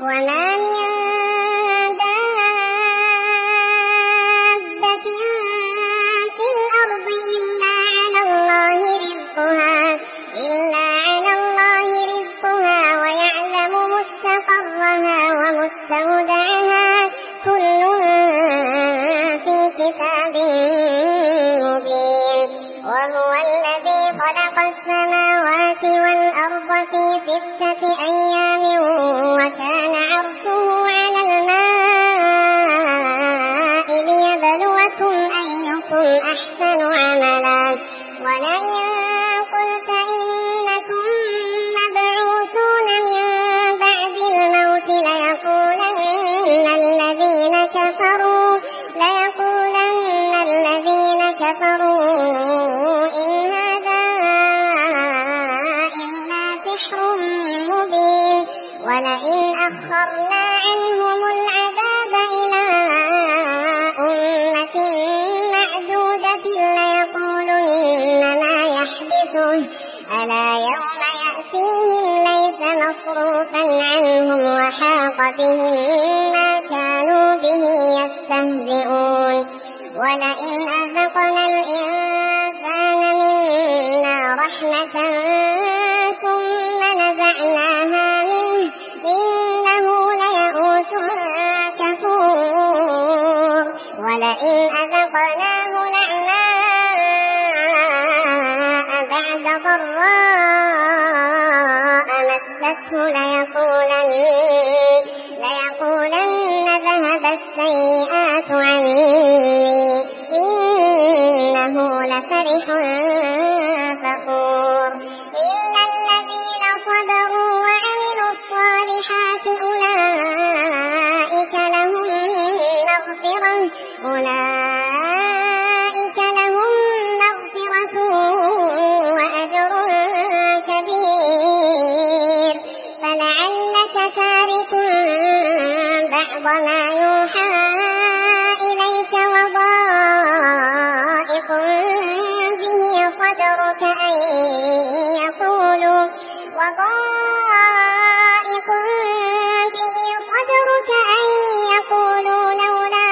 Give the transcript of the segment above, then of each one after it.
وما من دابة في الأرض إلا على الله رزقها ويعلم مستقرها ومستودعها كل في كتاب مبين وهو الذي خلق السماوات والأرض في 6 أيام وكان عرشه على الماء ليبلوكم أيكم أحسن عملا ولئن قلت إنكم مبعوثون من بعد الموت ليقولن الذين كفروا إن هذا إلا سحر مبين ولئن أخرنا عنهم العذاب إلى أمة معدودة ليقولن ما يحبسه ألا يوم يأتيهم ليس مصروفا عنهم وحاق بهم ما كانوا به يستهزئون ولئن أذقنا الإنسان منا رحمة ثم نزعناها منه إنه ليئوس كفور ولئن أذقناه نعماء بعد ضراء مسته ليقولن ذهب السيئات عني إنه لفرح فخور إلا الذين صبروا وعملوا الصالحات أولئك لهم مغفرة وأجر كبير فلعلك تارك بعض ما يوحى إليك وضائق به صدرك أن يقولوا لولا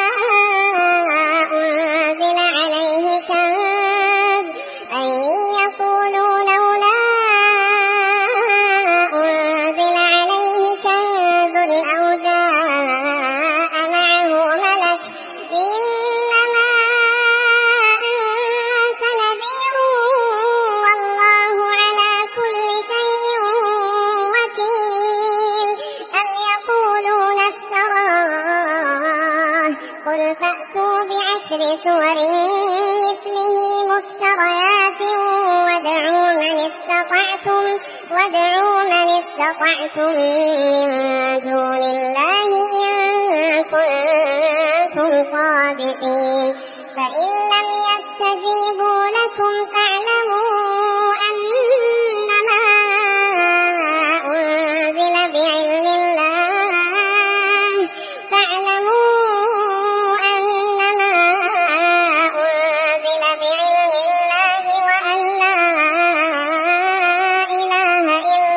أنزل عليه كنز أو جاء معه ملك إنما أنت نذير والله على كل شيء وكيل أم يقولون افتراه قل فأتوا ب10 سور مثله مفتريات وادعوا من استطعتم من دون الله إن كنتم صادقين فإن لم يستجيبوا لكم فاعلموا أنما أنزل بعلم الله وأن لا إله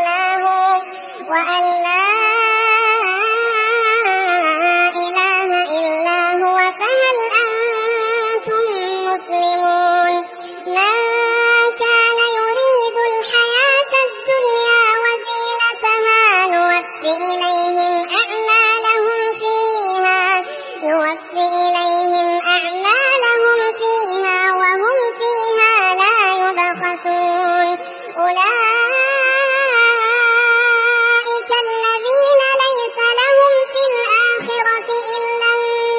إلا هو فهل أنتم مسلمون من كان يريد الحياة الدنيا وزينتها نوفي إليهم أعمالهم فيها وهم فيها لا يبخسون أولئك الذين ليس لهم في الآخرة إلا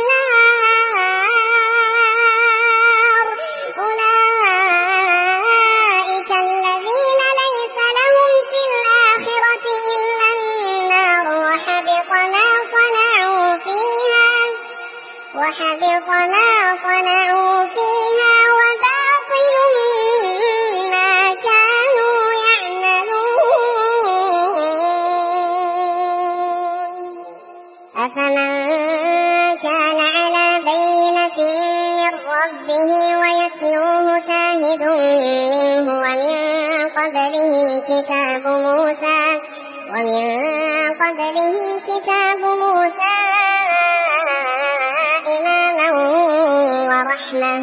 النار وحبط ما صنعوا فيها وباطل ما كانوا يعملون أفمن كان على بينة من ربه ويتلوه شاهد منه ومن قبله كتاب موسى قبله كتاب موسى إماما ورحمة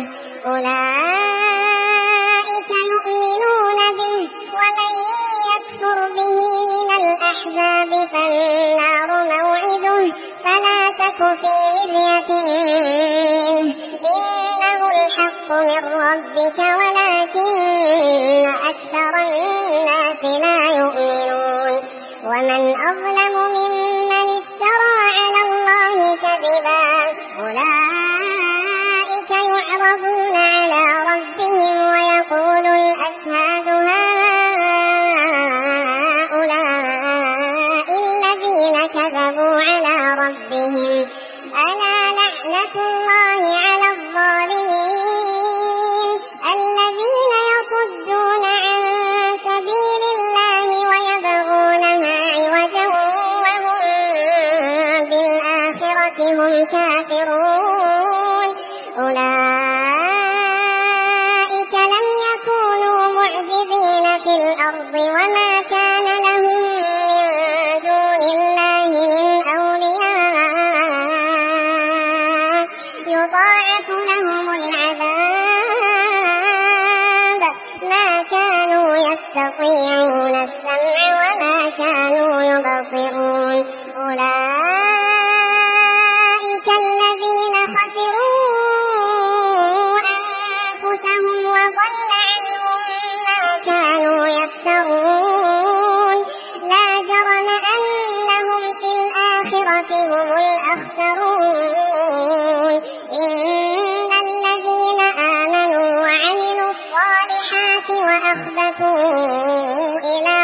أولئك يؤمنون به ومن يكفر به من الأحزاب فالنار موعده فلا تك في مرية إنه الحق من ربك ولكن أكثر الناس لا يؤمنون ومن أظلم ممن افترى على الله كذبا أولئك يعرضون على ربهم ويقول الأشهاد هؤلاء الذين كذبوا على ربهم ألا لعنة الله على الظالمين الذين يصدون عن سبيل الله ويبغونها عوجا وهم بالآخرة هم كافرون أولئك لم يكونوا معجزين في الأرض وما كان لهم من دون الله من أولياء يضاعف لهم العذاب ما كانوا يستطيعون السمع وما كانوا يبصرون أولئك الذين خسروا أنفسهم وضل عنهم ما كانوا يفترون لا جرم أنهم في الآخرة هم الأخسرون إن الذين آمنوا وعملوا الصالحات وأخبتوا إلى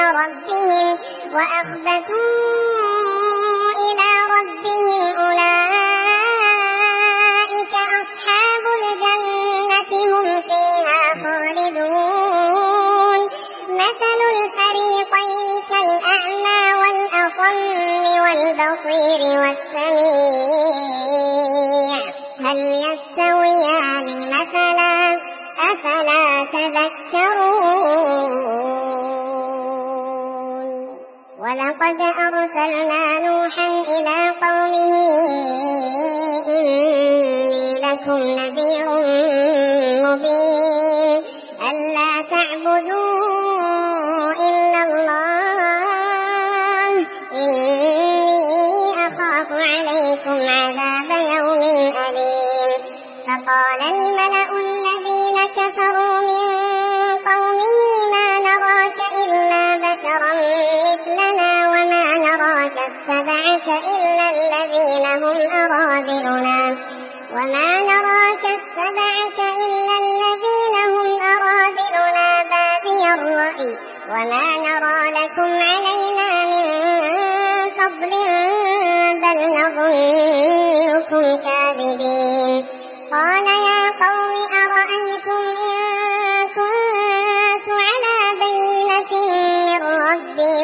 ربهم أولئك أصحاب الجنة هم فيها خالدون مثل الفريقين كالأعمى والأصم والبصير والسميع هل يستويان مثلا أفلا تذكرون ولقد أرسلنا نوحا إلى قومه إني لكم نذير مبين ألا تعبدوا إلا الله إني أخاف عليكم عذاب يوم أليم فقال الملأ الذين كفروا من قومه ما نراك إلا بشرا مثلنا وما نراك اتبعك إلا الذين هم أراذلنا بادي الرأي وما نرى لكم علينا من فضل بل نظنكم كاذبين قال يا قوم أرأيتم إن كنت على بينة من ربي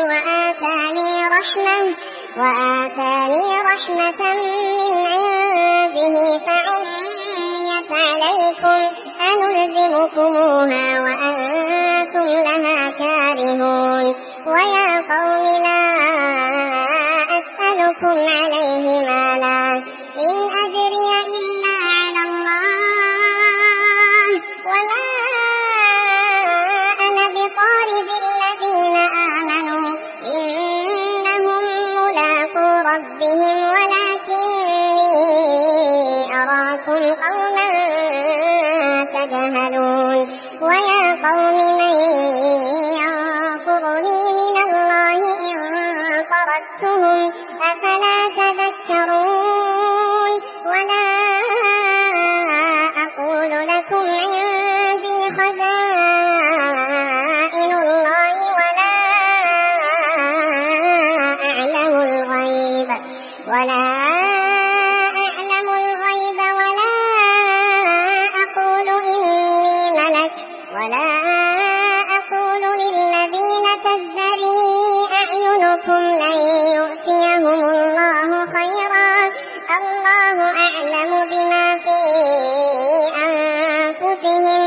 وآتاني رحمة من عنده فعميت عليكم أنلزمكموها وأنتم لها كارهون ويا قوم لا أسألكم عليه مالا إن أجري إلا على الله وما أنا بطارد الذين آمنوا إنهم ملاقو ربهم ولكني أراكم قوما تجهلون ويا قوم من ينصرني من الله إن طردتهم أفلا تذكرون ولا أقول لكم عندي خزائن الله ولا أعلم الغيب ولا أقول إني ملك ولا أقول للذين تزدري أعينكم لن يؤتيهم الله خيرا الله أعلم بما في أنفسهم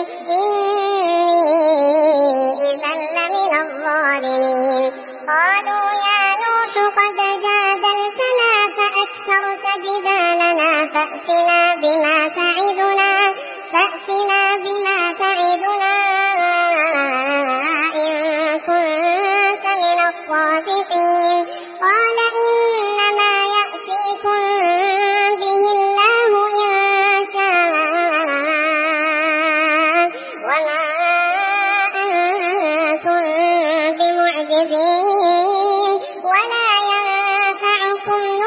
إني إذا لمن الظالمين قالوا يا نوح قد جاء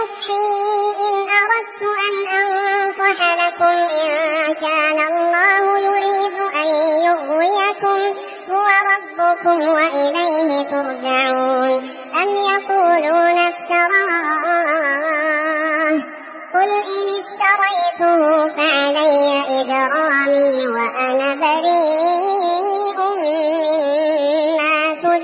نصحي إن أردت أن أنصح لكم إن كان الله يريد أن يغويكم هو ربكم وإليه ترجعون أم يقولون افتراه قل إن افتريته فعلي إجرامي وأنا بريء مما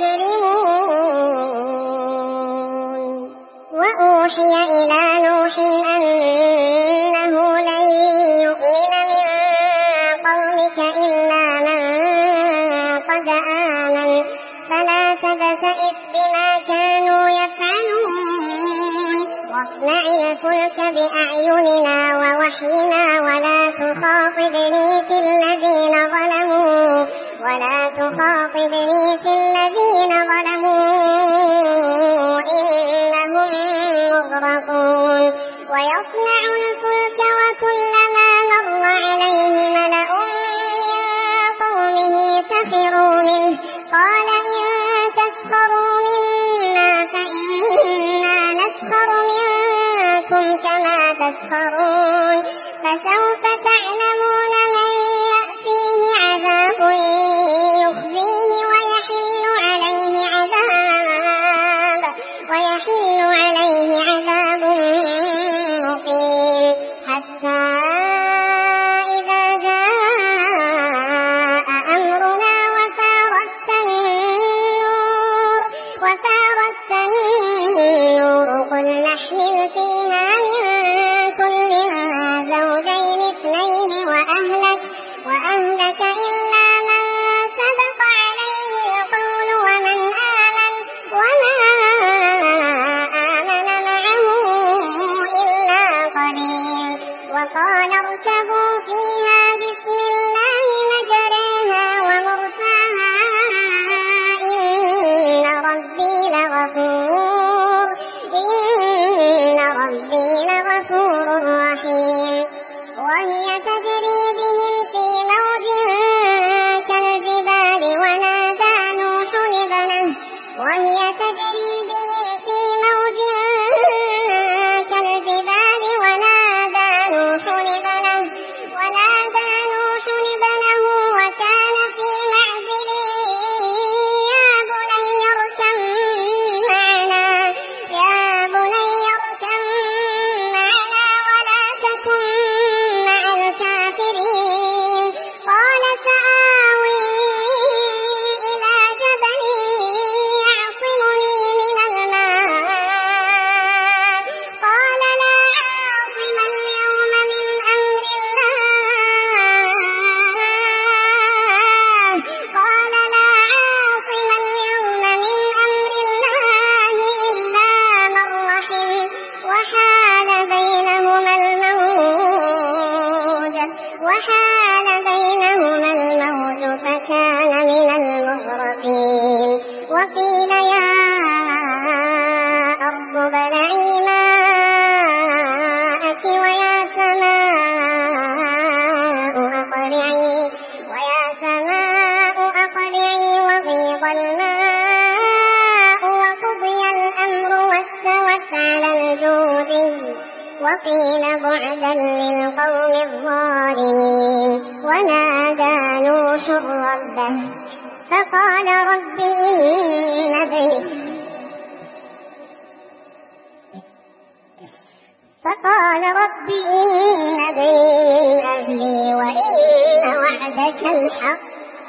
تجرمون وأوحي إلى نوح أنه لن يؤمن من قومك إلا من قد آمن فلا تبتئس بما كانوا يفعلون واصنع الفلك بأعيننا ووحينا ولا تخاطبني في الذين ظلموا إنهم مغرقون ويصنع الفلك وكلما مر عليه ملأ من قومه سخروا منه قال إن تسخروا منا فإنا نسخر منكم كما تسخرون فسوف تعلمون من يأتيه عذاب يخزيه ويحل عليه عذاب مقيم حتى إذا جاء أمرنا وفارت النور قل نحمل فيها من كل زوجين اثنين وأهلك إلا من سبق عليه القول ومن آمن وما آمن معه إلا قليل وقال اركبوا فيها بسم الله مجريها ومرساها إن ربي لغفور رحيم وهي تجري بهم في موج كالجبال ونادى نوح ابنه وكان في معزل يا بني اركب معنا ولا تكن مع الكافرين قال سآوي إلى جبل يعصمني من الماء قال لا عاصم اليوم من أمر الله إلا من رحم وحال بينهما الموج فكان من المغرقين وقيل يا أرض ابلعي ماءك ويا سماء أقلعي وغيض الماء وقضي الأمر واستوت على الجود وقيل بعدا للقوم الظالمين ونادى نوح ربه فقال رب إن ابني من أهلي وإن وعدك الحق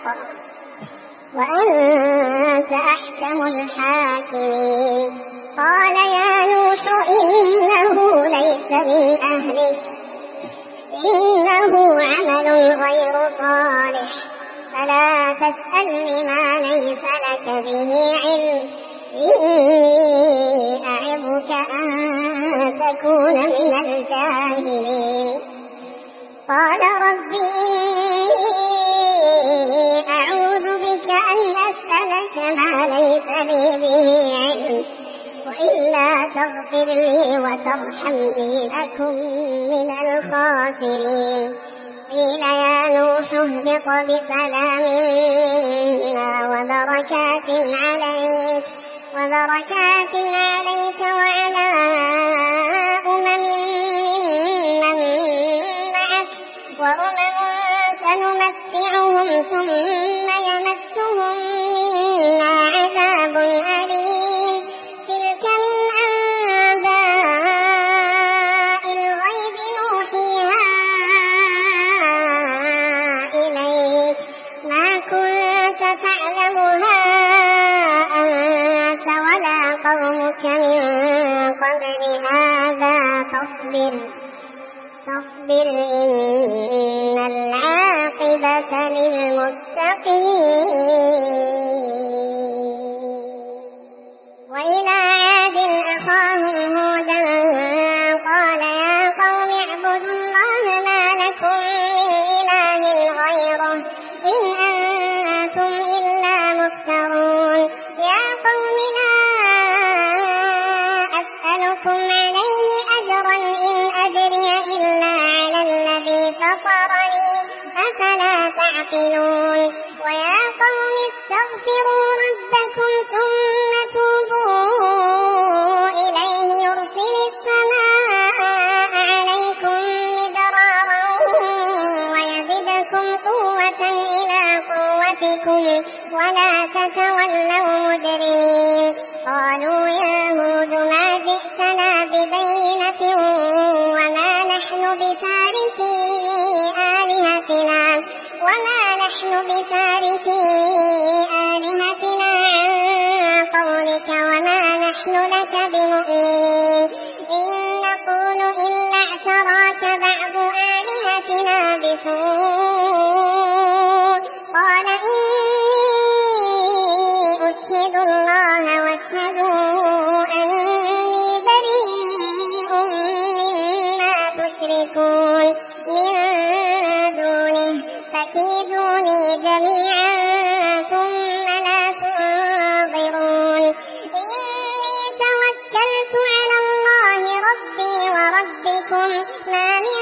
وأنت أحكم الحاكمين قال يا نوح إنه ليس من أهلك إنه عمل غير صالح فلا تسألني ما ليس لك به علم إني أعظك أن تكون من الجاهلين قال رب إني أعوذ بك أن أسألك ما ليس لي به علم وإلا تغفر لي وترحمني أكن من الخاسرين قيل يا نوح اهبط بسلام منا وبركات عليك وعلى فاصبر إن العاقبة للمتقين. وإلى عاد أخاهم هودا قال يا قوم اعبدوا الله ما لكم من إله غيره إن أنتم إلا مفترون. يا قوم لا أسألكم عليه أجرا إن أجري إلا على الذي فطرني أفلا تعقلون. ويا قوم استغفروا ربكم ثم توبوا إليه يرسل السماء عليكم مدرارا ويزدكم قوة إلى قوتكم ولا تتولوا مجرمين. قالوا يا هود ما جئتنا ببينة وما نحن بتاركي آلهتنا عن قولك وما نحن لك بمؤمنين. إن نقول إلا اعتراك بعض آلهتنا بسوء. قال إني أشهد الله واشهدوا أني بريء مما تشركون من دونه فكيدوني جميعا ثم لا تنظرون. إني توكلت على الله ربي وربكم ما من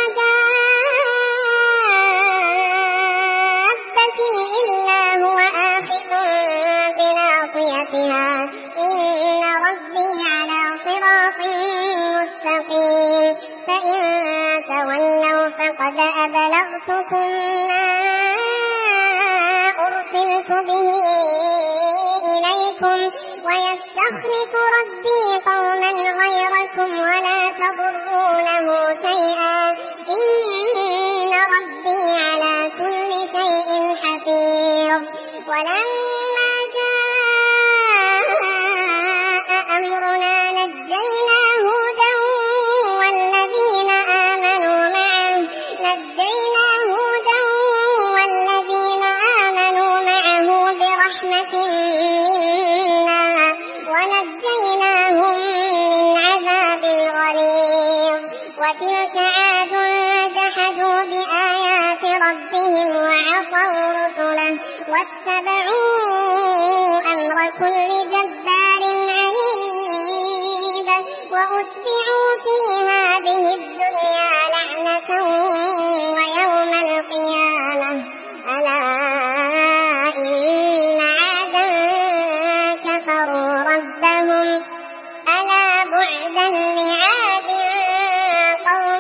دابة إلا هو آخذ بناصيتها إن ربي على صراط مستقيم. فإن تولوا فقد أبلغتكم ما أرسلت به إليكم ويستخلف ربي قوما غيركم ولا تضرونه شيئا إن ربي على كل شيء حفيظ. ولما جاء أمرنا نجينا هودا والذين آمنوا معه برحمة منا ونجيناهم من عذاب غليظ. وتلك عاد جحدوا بآيات ربهم وعصوا رسله واتبعوا أمر كل جبار عنيد. وأتبعوا في هذه الدنيا لعنة ويوم القيامة ألا إن عادا كفروا ربهم ألا بعدا لعاد قوم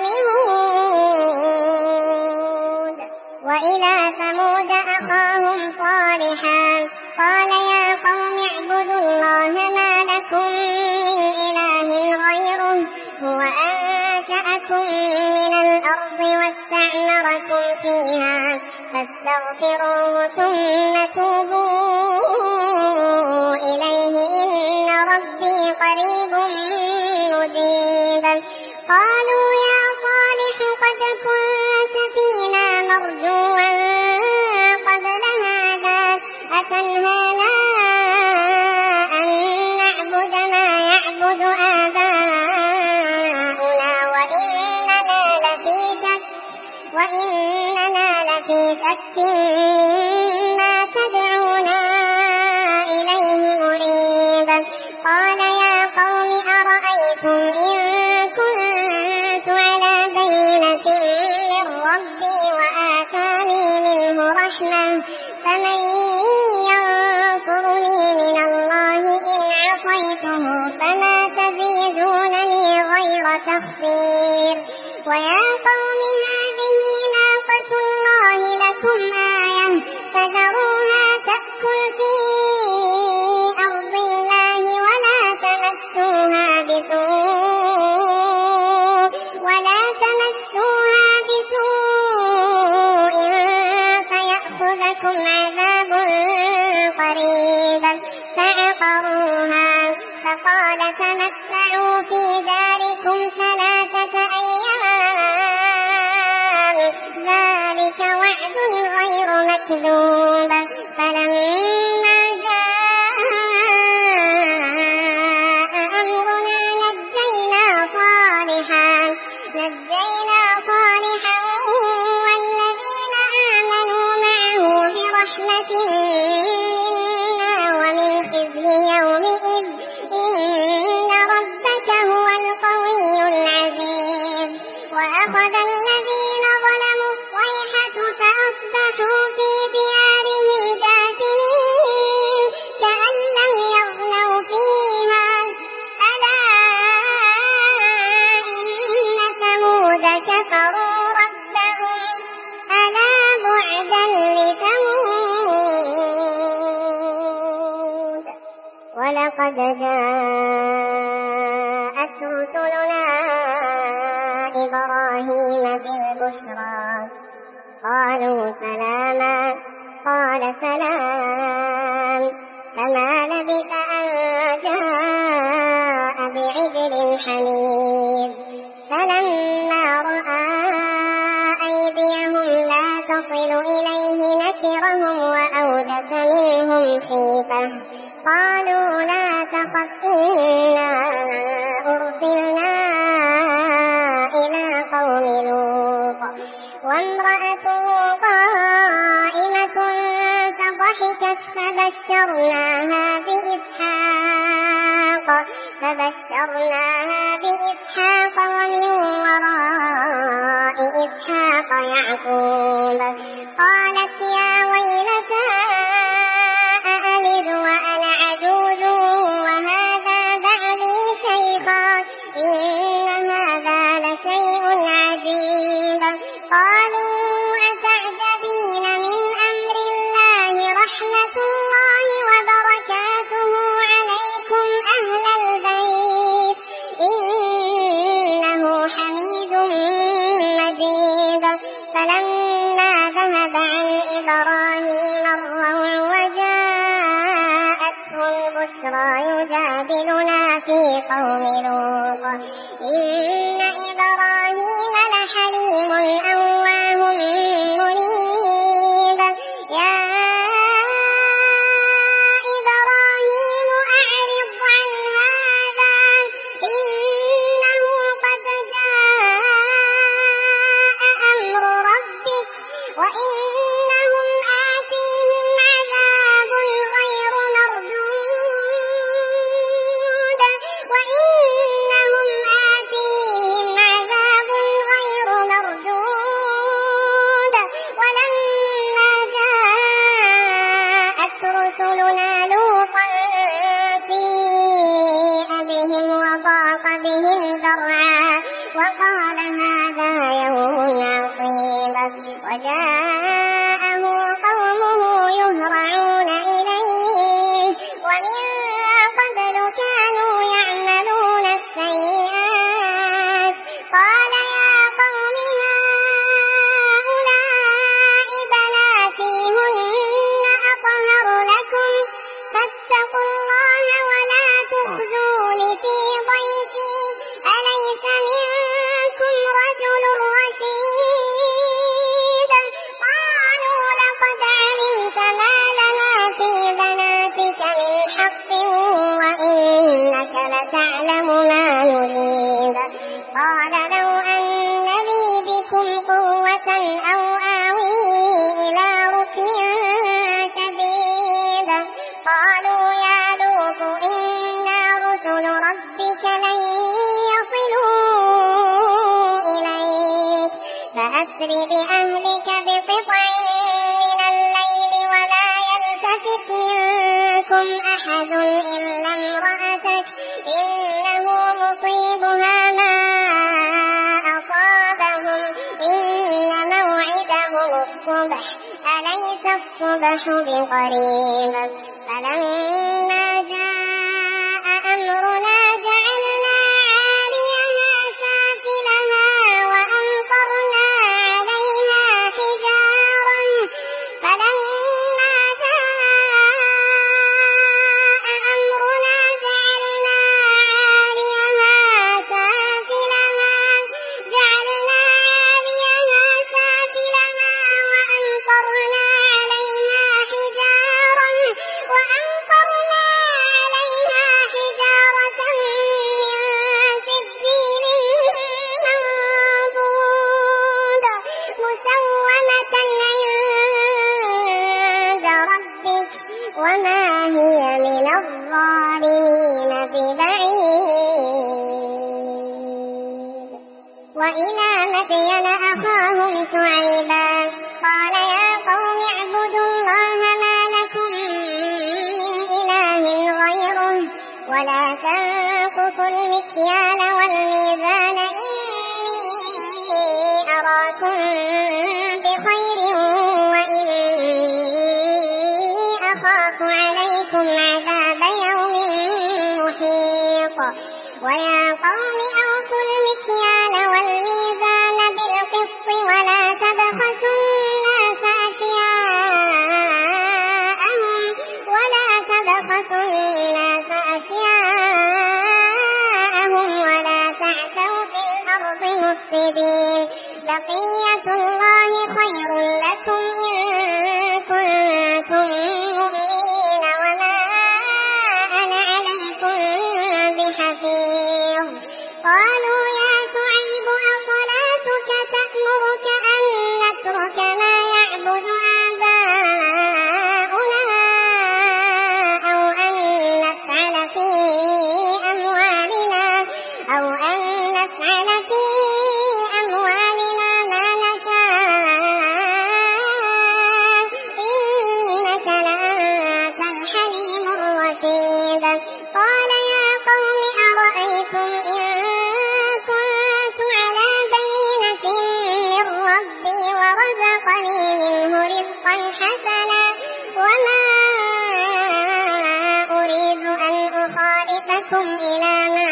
هود. وإلى ثمود أخاهم صالحا قال يا قوم اعبدوا الله ما لكم من إله غيره هو أنشأكم من الأرض واستعمركم فيها فاستغفروه ثم توبوا إليه إن ربي قريب مجيب. قالوا يا صالح قد كنت فينا مرجوا قبل هذا أتنهانا أن نعبد ما يعبد آباؤنا وإننا لفي شك مما تدعونا إليه مريب. قال يا قوم أرأيتم إن كنت على بينة من ربي وآتاني منه رحمة فمن ينصرني من الله إن عصيته فما تزيدونني غير تخسير. ويا قوم هذه ناقة الله لكم آية فذروها تأكل في أرض الله ولا تمسوها بسوء فيأخذكم عذاب قريب. فعقروها فقال تمتعوا في داركم 3 مغلوب فلما جاء أمرنا نجينا صالحا والذين آمنوا معه برحمة منا ومن خزي يومئذ إن ربك هو القوي العزيز وأخذ الذين ظلموا الصيحة فأصبحوا في ديارهم جاثمين كأن لم يغنوا فيها ألا إن ثمود كفروا ربهم ألا بعدا لثمود ولقد جاءت رسلنا إبراهيم بالبشرى قالوا سلاما قال سلام فما لبث أن جاء بعجل حنيذ فلما رأى أيديهم لا تصل إليه نكرهم وأوجس منهم خيفة قالوا لا تخف إنا أرسلنا إلى قوم لوط وامرأته قائمة فضحكت فبشرناها بإسحاق ومن وراء إسحاق يعقوب قالت يا ويلتى أألد وأنا عجوز وهذا بعلي شيخا إن هذا لشيء عجيب قالوا أتعجبين من أمر الله رحمة الله وبركاته عليكم أهل البيت إنه حميد مجيد فلما ذهب عن إبراهيم الروع وجاءته البشرى يجادلنا في قوم لوط إن إبراهيم لحليم أواه منيب يا إبراهيم أعرض عن هذا إنه قد جاء أمر ربك وإنهم آتيهم عذاب غير مردود ولما جاءت رسلنا لوطا سيء بهم وضاق بهم ذرعا وقال هذا يوم عصيب وجاءه قومه يهرعون إليه ومن قبل كانوا يعملون السيئات قال يا قوم هؤلاء بناتي هن أطهر لكم فاتقوا الله ولا تخزون في ضيفي أليس منكم رجل رشيد قالوا لقد علمت ما لنا في بناتك من حق وإنك لتعلم ما نريد قال لو أن لي بكم قوة أو آوي إلى ركن شديد قالوا يا لوط إنا رسل ربك لن يصلوا إليك فأسر بأهلك بقطع من الليل ولا يلتفت منكم أحد إلا امرأتك إنه مصيبها ما أصابهم إن موعدهم الصبح أليس الصبح بقريب فلما جاء أمرنا جعلنا عاليها سافلها وأمطرنا عليها حجارة فلما جاء أمرنا جعلنا عاليها سافلها وأمطرنا عليها وإلى مدين أخاهم شعيبا قال يا قوم اعبدوا الله ما لكم من إله غيره ولا تنقصوا المكيال والميزان إني أراكم بخير وإني أخاف عليكم عذاب يوم محيط ويا قوم أوفوا المكيال والميزان بالقسط ولا تبخسوا الناس أشياءهم ولا تعثوا في الأرض مفسدين بقية الله خير لكم إن كنتم مؤمنين وما أنا عليكم بحفيظ قالوا يا شعيب أصلاتك تأمرك أن نترك ما يعبد آباؤنا أو أن نفعل في أموالنا ما نشاء إنك لأنت الحليم الرشيد قال يا قوم أرأيتم إن كنت على بينة من ربي ورزقني منه رزقا حسنا وما أريد أن أخالفكم إلى ما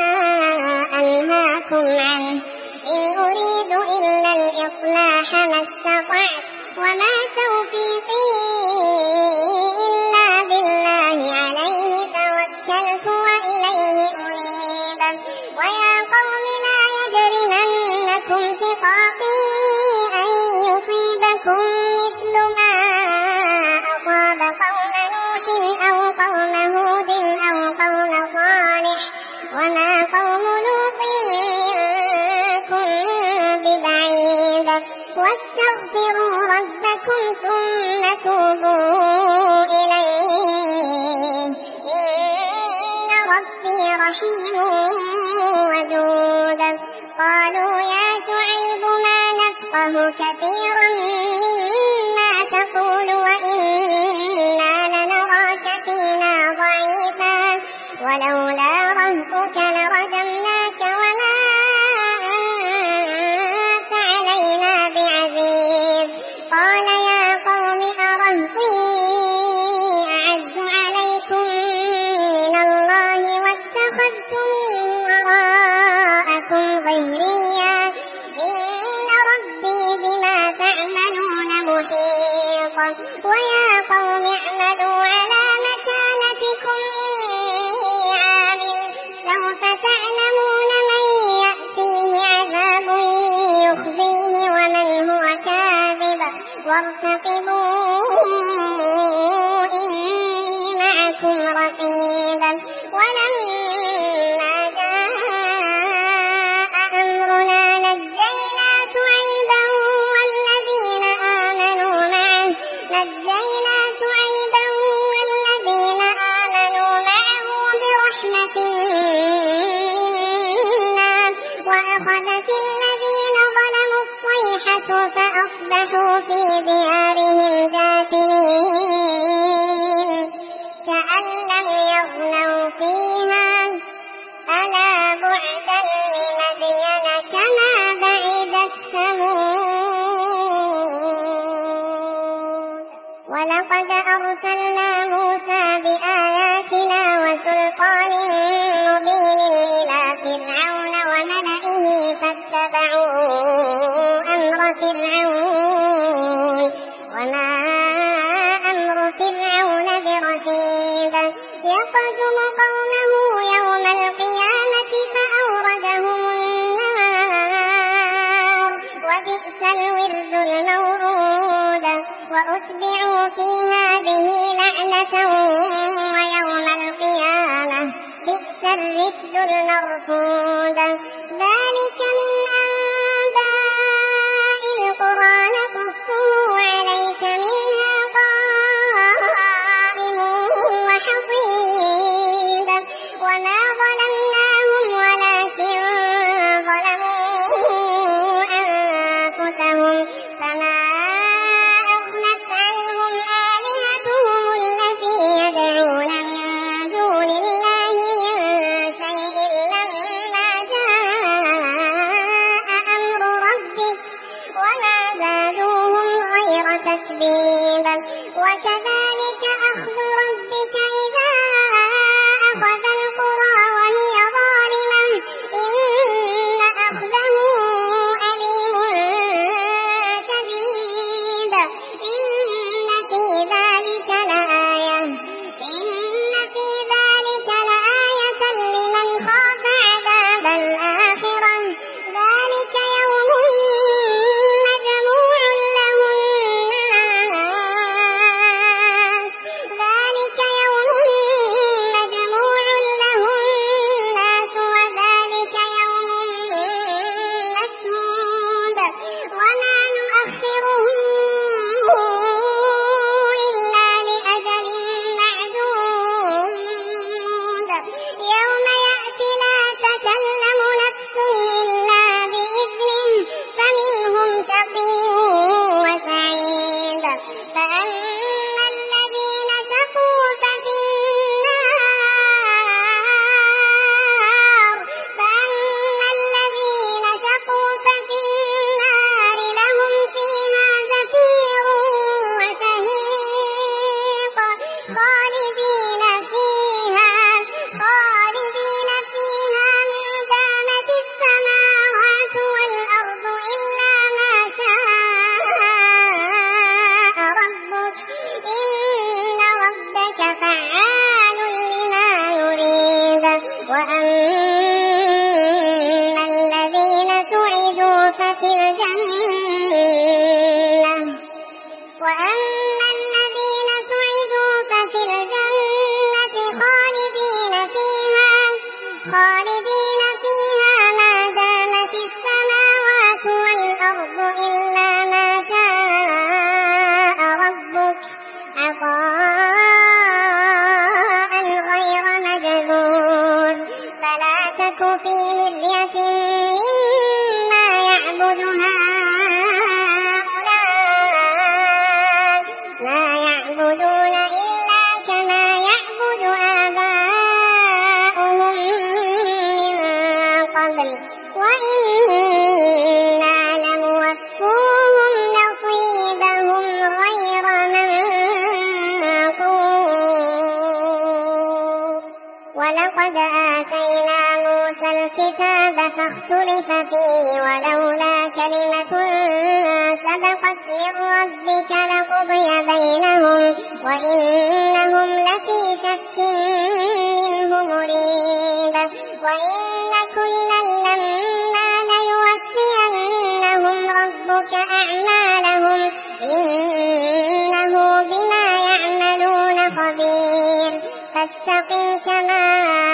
أنهاكم عنه إن أريد إلا الإصلاح ما استطعت وما توفيقي إلا بالله عليه توكلت وإليه أنيب ويا قوم لا يجرمنكم شقاقي أن يصيبكم مثل ما أصاب قوم نوح أو قوم هود أو قوم صالح وما قوم لوط منكم ببعيد واستغفروا ربكم ثم توبوا إليه إن ربي رحيم ودود قالوا يا شعيب ما نفقه كثيرا مما تقول وإنا لنراك فينا ضعيفا ولولا رهطك لرجمناك وما أنت علينا بعزيز قال يا قوم أرهطي أعز عليكم من الله واتخذتموه وراءكم ظهريا إن ربي بما تعملون محيط ويا قوم اعملوا على مكانتكم سوف تعلمون من يأتيه عذاب يخزيه ومن هو كاذب وارتقبوا إني معكم رقيب ولما جاء أمرنا نجينا شعيبا والذين آمنوا معه برحمة منا وأخذت الذين ظلموا الصيحة فأصبحوا في ديارهم جاثمين كأن لم يغنوا فيها ألا بعدا لمدين كما بعدت ثمود ولقد أرسلنا موسى بآياتنا وسلطان مبين إلى فرعون وملئه فاتبعوا أمر فرعون وما أمر فرعون برشيد يقدم قومه يوم القيامة فأوردهم النار وبئس الورد المورود وأتبعوا في هذه لعنة ويوم القيامة بئس الرفد المرفود ذلك من أنباء القرى نقصه عليك منها قائم وحصيد وما ظلمناهم ولكن ظلموا وإنا لموفوهم نصيبهم غير منقوص. ولقد آتينا موسى الكتاب فاختلف فيه ولولا كلمة سبقت من ربك لقضي بينهم وإنهم لفي شك منه مريب. وإن كلا لما ليوفينهم ربك أعمالهم إنه بما يعملون خبير. فاستقم كما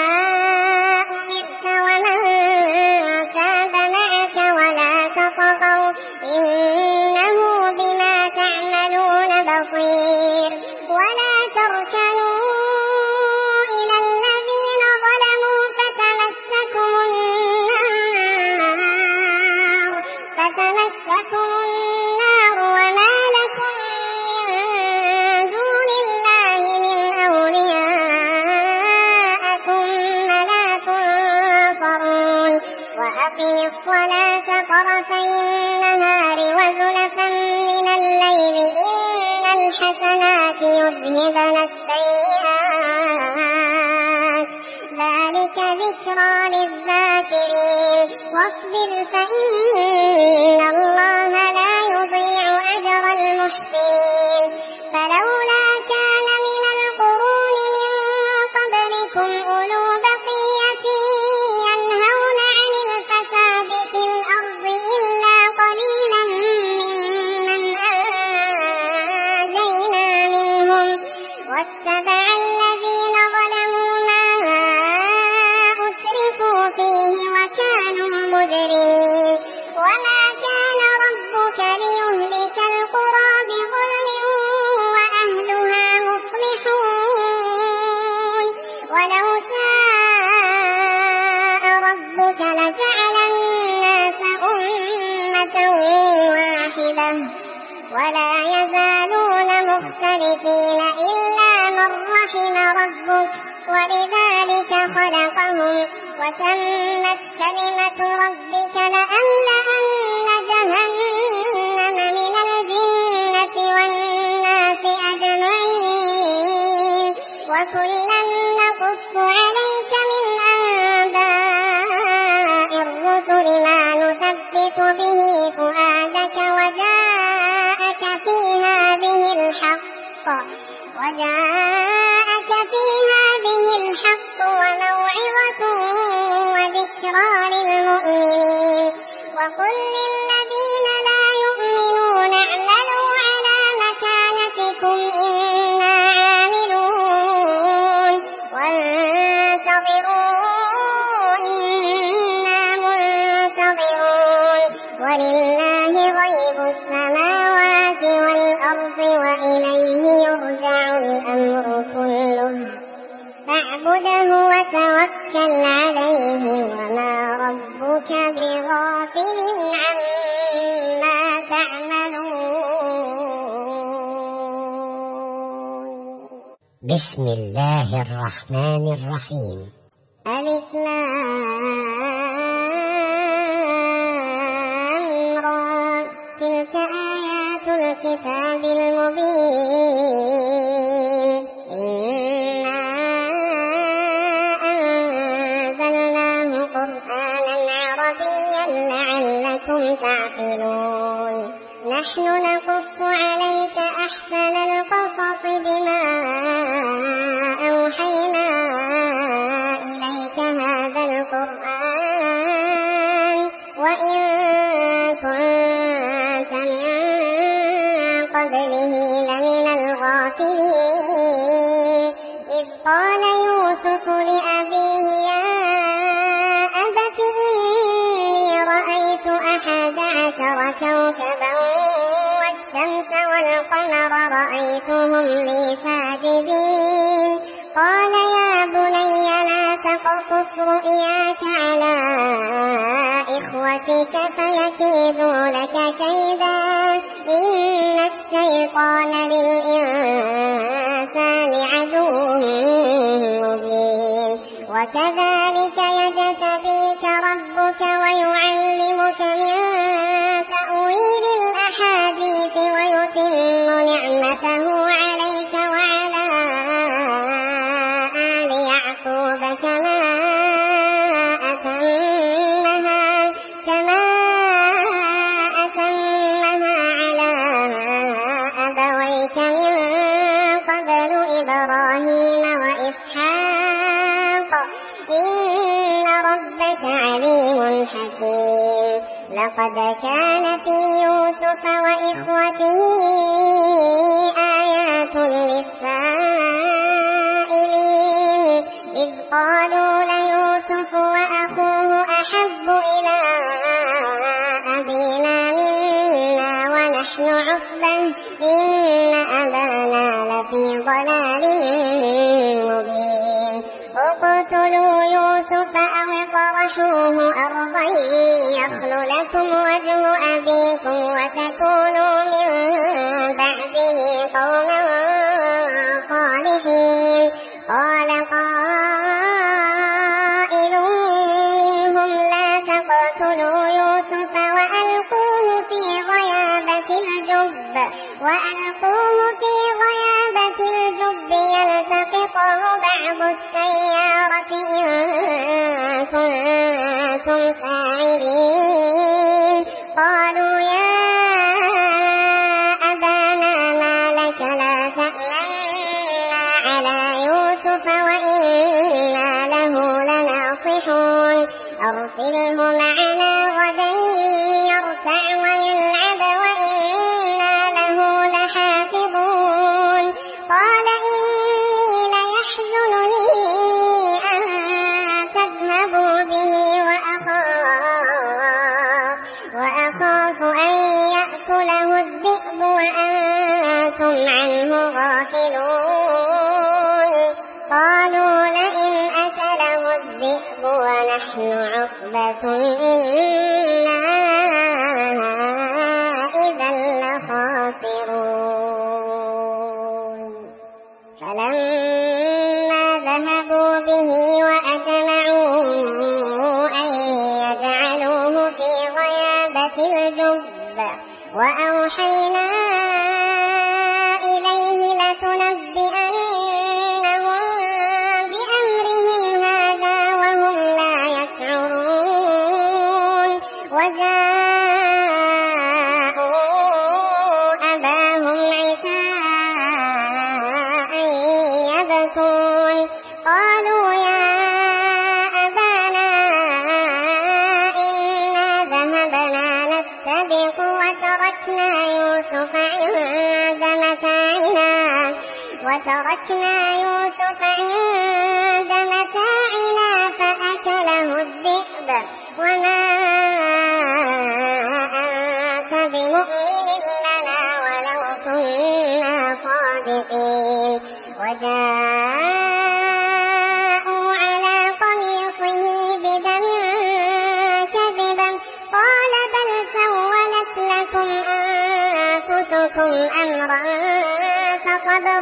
أمرت ومن تاب معك ولا تطغوا إنه بما تعملون بصير. ولا تركنوا إلى الذين ظلموا فتمسكم النار وما لكم من دون الله من أولياء ثم لا تنصرون. وأقم الصلاة طرفي النهار وزلفا من الليل إن الحسنات يذهبن السيئات ذلك ذكرى للذاكرين. واصبر فإن الله لا يضيع أجر المحسنين. فلولا كان من القرون من قبلكم أولو بقية ينهون عن الفساد في الأرض إلا قليلا ممن أنجينا منهم واتبع الذين ظلموا ما أسرفوا فيه وكانوا مجرمين. وما كان ربك ليهلك القرى بظلم وأهلها مصلحون. ولو شاء ربك لجعل الناس أمة واحدة ولا يزالون مختلفين إلا من رحم ربك ولذلك خلقهم. وتمت كلمة ربك لأملأن جهنم من الجنة والناس أجمعين. وكلا نقص عليك من أنباء الرسل ما نثبت به فؤادك وجاءك في هذه الحق وموعظة وذكرى للمؤمنين. وقل للذين لا يؤمنون اعملوا على مكانتكم إنا عاملون وانتظروا إنا منتظرون. ولله غيب السماوات والأرض وإليه يرجع الأمر كله فاعبده وتوكل عليه وما ربك بغافل عما تعملون. بسم الله الرحمن الرحيم. ألف لام را تلك آيات الكتاب المبين. إنا أنزلناه قرآنا عربيا لعلكم تعقلون. نحن نقص عليك أحسن القصص بما أوحينا إليك هذا القرآن وإن كنت من قبله لمن الغافلين. إذ قال يوسف لأبيه يا أبت إني رأيت 11 كوكبا والشمس والقمر رأيتهم لي ساجدين. قال يا بني لا تقصص رؤياك على إخوتك فيكيدوا لك كيدا إن الشيطان للإنسان عدو مبين. وكذلك يجتبيك ربك ويعلمك من تأويل الأحاديث ويتم نعمته عليك وعلى آل يعقوب كما أتمها على أبويك من قبل إبراهيم وإسحاق إن ربك عليم حكيم لقد كان في يوسف وإخوته آيات للسائلين إذ قالوا ليوسف وأخوه أحب إلى أبينا منا ونحن عصبة إن أبانا لفي ضلال مبين اقتلوا يوسف أو اطرحوه أرضا يخل لكم وجه أبيكم وتكونوا من بعده قوما صالحين قال قائل منهم لا تقتلوا يوسف وألقوه في غيابة الجب يلتقطه بعض السيارة إن كنتم فاعلين قالوا يا أبانا ما لك لا تأمنا على يوسف وإنا له لناصحون أرسله معنا غدا يرتع ويلعب وإنا له لحافظون قال إني ليحزنني أن تذهبوا به وأخاف أن يأكله الذئب وأنتم عنه غافلون قالوا لئن أكله الذئب ونحن عصبة إنا إذا لخاسرون فلما ذهبوا به وأجمعوا أن يجعلوه في غيابة الجب وأوحينا إليه لتنبئنهم بأمرهم هذا وهم لا يشعرون وجاءوا أباهم عشاء يبكون قالوا يا أبانا إنا ذهبنا نستبق وتركنا يوسف عند متاعنا فأكله الذئب وما أنت بمؤمن لنا ولو كنا صادقين وجاءوا على قميصه بدم كذبا قال بل سولت لكم أنفسكم أمرا فصبر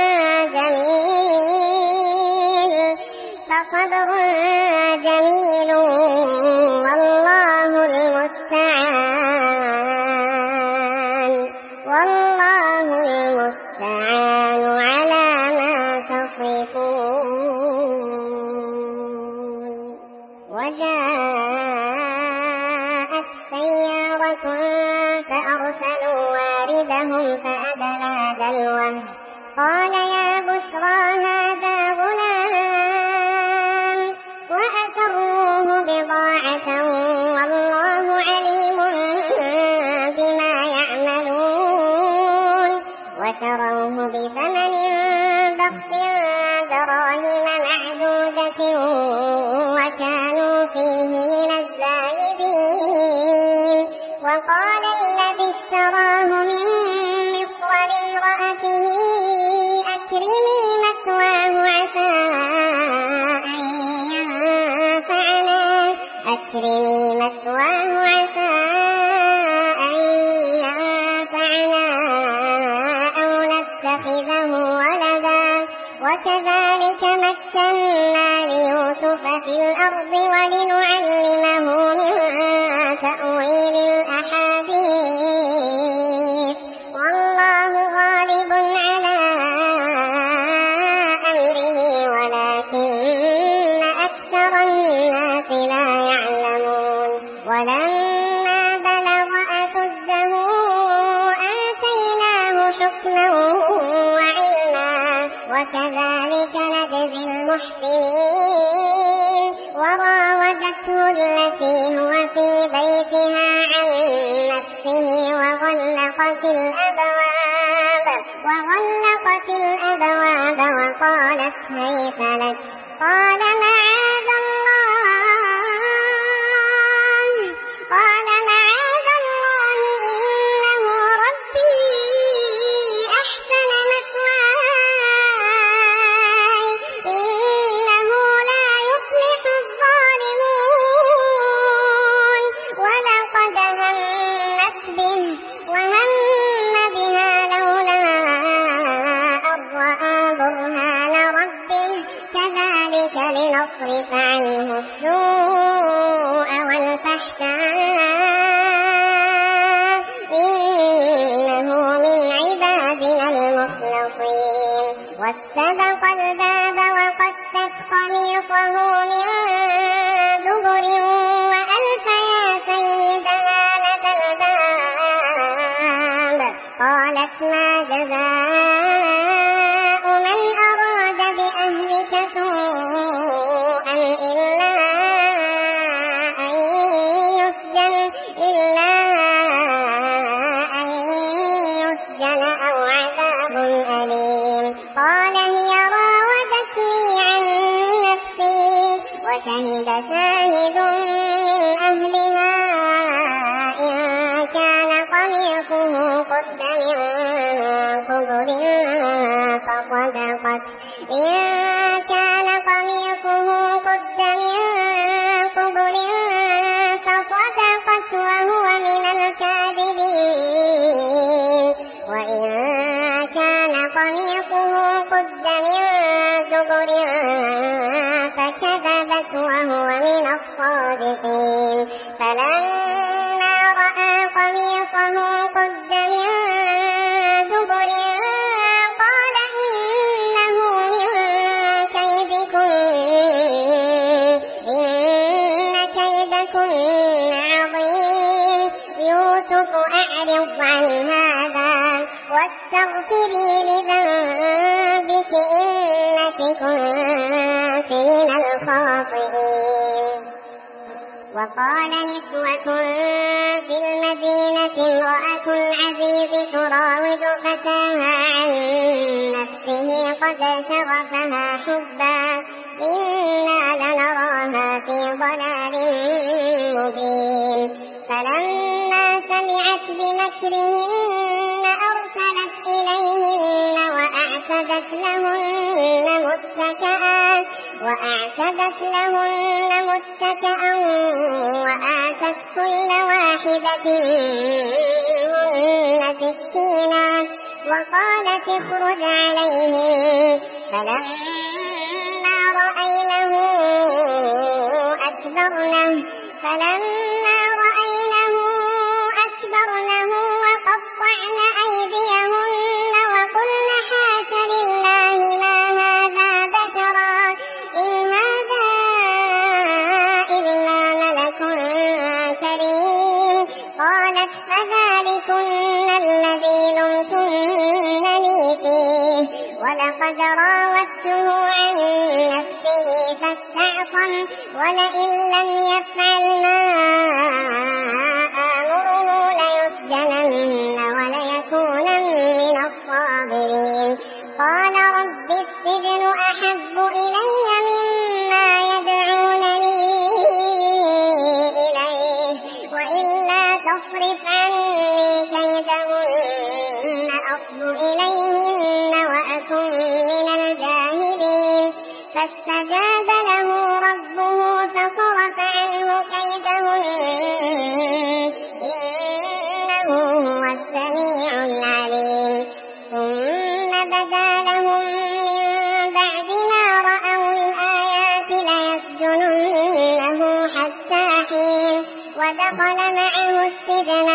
جميل والله المستعان على ما تصفون وجاءت سيارة فأرسلوا واردهم فأدلى دلوه قال يا بشرى هذا غلام وأسروه بضاعة والله عليم بما يعملون وشروه بثمن بخس دراهم معدودة وكانوا فيه من الزاهدين وقال الذي اشتراه من مصر لامرأته أكرمي مثواه عسى أن ينفعنا أو نتخذه ولدا وكذلك مكنا ليوسف في الأرض ولنعلمه من تأويل الأحاديث والله غالب على أمره ولكن أكثر الناس لا يعلمون ولما بلغ أشده آتيناه حكما وعلما وكذلك نجزي المحسنين وراودته التي هو في بيتها عن نفسه وغلقت الأبواب وقالت هيت لك قال معاذ الله إنه ربي أحسن مثواي إنه لا يفلح الظالمون ولقد همت به وهم بها لولا أن رأى برهان ربه كذلك لنصرف عنه السوء والفحشاء إنه من عبادنا المخلصين واستبق الباب وقدت قميصه من دبر وألف يا سيدها لدى الباب قالت ما جزاء من أراد بأهلك سوءا إلا أن يسجن أو عذاب أليم قال هي راودتني عن نفسي وشهد شاهد من أهلها إن كان قميصه قد من قبل فصدقت وهو من الكاذبين وإن كان قميصه قد من دبر فكذبت وهو من الصادقين فلما رأى قميصه قد من دبر قال إنه من كيدكن إن كيدكن عظيم يوسف أعرض عن هذا واستغفري لذنبك إنك كنت من الخاطئين وقال نسوة في المدينة امرأة العزيز تراود فتاها عن نفسه قد شغفها حبا إنا لنراها في ضلال مبين فلما سمعت بمكرهن أرسلت إليهن وأعتدت لهن متكئا وآتت كل واحدة منهن سكينا وقالت اخرج عليهم فلما رأينه أكبرنه وقطعن أيديهن وقلن حاش لله ما هذا بشرا إن هذا إلا ملك كريم قالت فذلكن الذي لمتنني فيه ولقد راودته عن نفسه فاستعصم ولئن لم يفعل ما آمره ليسجنن وليكونن من الصاغرين قال رب السجن أحب إلي مما يدعونني إليه وإلا تصرف عني كيدهن أصب إليهن وأكن من الجاهلين فاستجاب له ربه فصرف عنه كيدهن إنه هو السميع العليم ثم بدا لهم من بعد ما رأوا الآيات ليسجننها ودخل معه السجن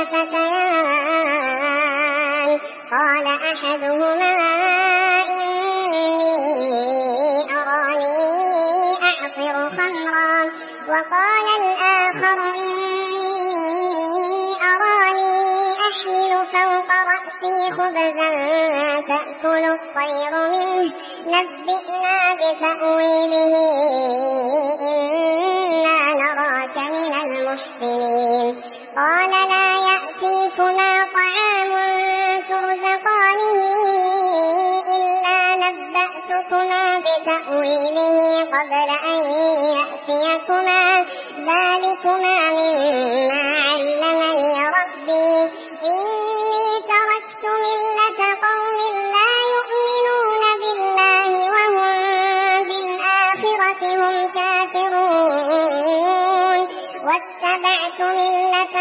فتيان قال أحدهما إني أراني أعصر خمرا وقال الآخر إني أراني أحمل فوق رأسي خبزا تأكل الطير منه نبئنا بتأويله إنا نراك من المحسنين قال لا يأتيكما طعام ترزقانه إلا نبأتكما بتأويله قبل أن يأتيكما ذلكما مما علمني ربي إني تركت ملة قوم لا يؤمنون بالله وهم بالآخرة هم كافرون واتبعت ملة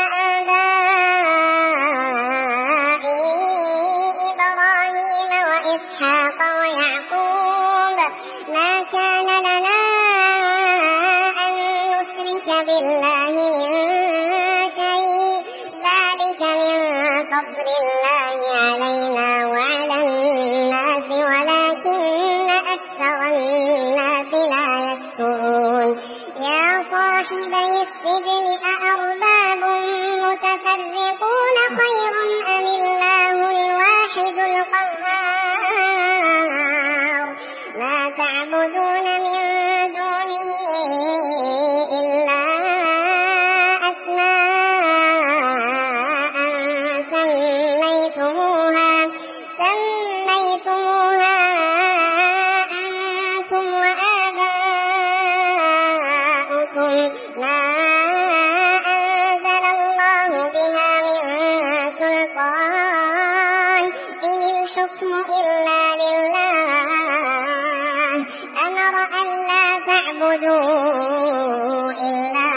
آبائي إبراهيم وإسحاق ويعقوب ما كان لنا أن نشرك بالله من شيء ذلك من فضل الله علينا وعلى الناس ولكن أكثر الناس لا يشكرون يا صاحبي السجن أأرباب متفرقون خير أم الله الواحد القهار ما تعبدون من دونه إلا أسماء سميتموها أنتم وآباؤكم ما أنزل الله بها من سلطان إن الحكم إلا لله أمر ألا تعبدوا إلا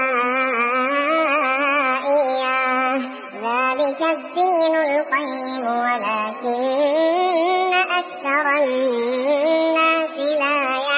إياه ذلك الدين القيم ولكن أكثر الناس لا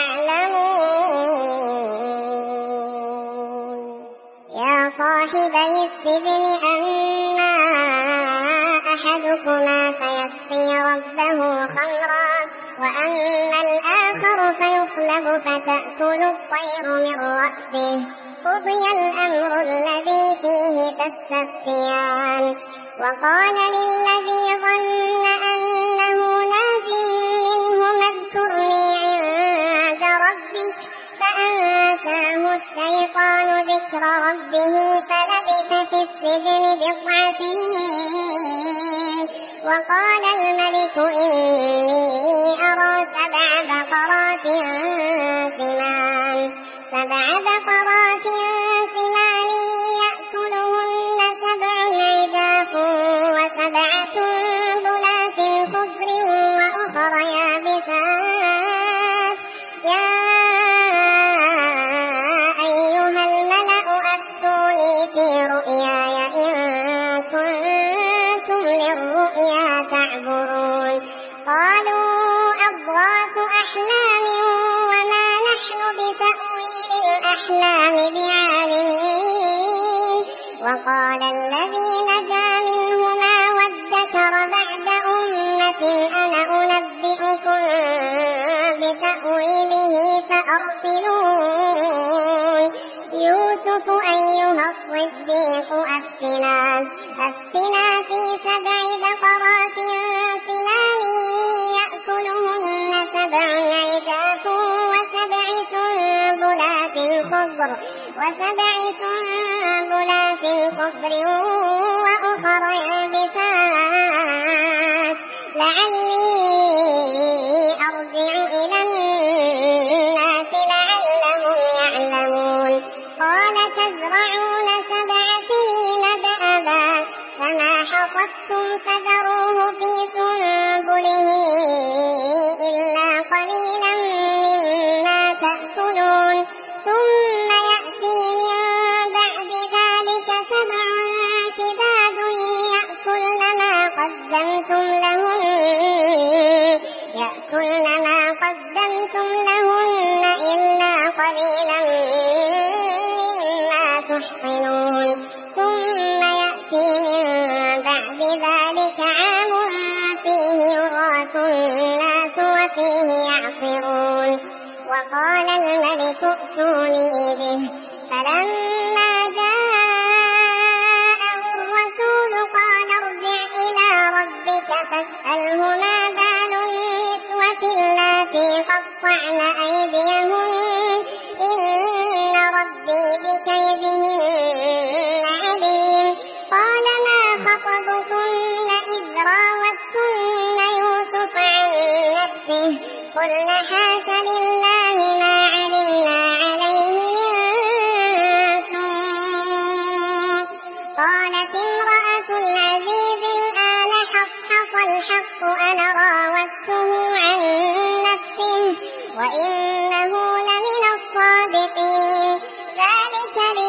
يعلمون يا صاحبي السجن أما أحدكما فيسقي ربه خمرا وأما الآخر فيصلب فتأكل الطير من رأسه قضي الأمر الذي فيه تستفتيان وقال للذي ظن أنه ناج منهما اذكرني عند ربك فأنساه الشيطان ذكر ربه فلبث في السجن بضع سنين وقال الملك إني أرى سبع بقرات سمان يأكلهن سبع عجاف وسبع سنبلات خضر وأخر يابسات يا أيها الملأ أفتوني في رؤياي إن كنتم للرؤيا تعبرون قالوا أضغاث أحلام وما نحن بتأويل الأحلام بعالمين وقال الذي نجا منهما وادكر بعد أمة أنا أنبئكم بتأويله فأرسلون يوسف أيها الصديق أفتنا في سبع بقرات سمان يأكلهن سبع عجاف وسبع سنبلات خضر وأخر يابسات لعلي أرجع إلى الناس لعلهم يعلمون قال تزرعون 7 سنين دأبا فما حصدتم فذروه في سنبله إلا قليلا مما تأكلون ثم يأتي من بعد ذلك 7 شداد يأكلن ما قدمتم لهن إلا قليلا مما تحصنون ثم رسولي به. فلما جاءه الرسول قال ارجع إلى ربك فاسأله ما بال النسوة اللاتي قطعن أيديهن إن ربي بكيدهن عليم. قال ما خطبكن إذ راوتن يوسف عن نفسه قلن حاش لله ما علمنا عليه من سوء. قالت امرأة العزيز الآن حصحص الحق أنا راودته عن نفسه وإنه لمن الصادقين. ذلك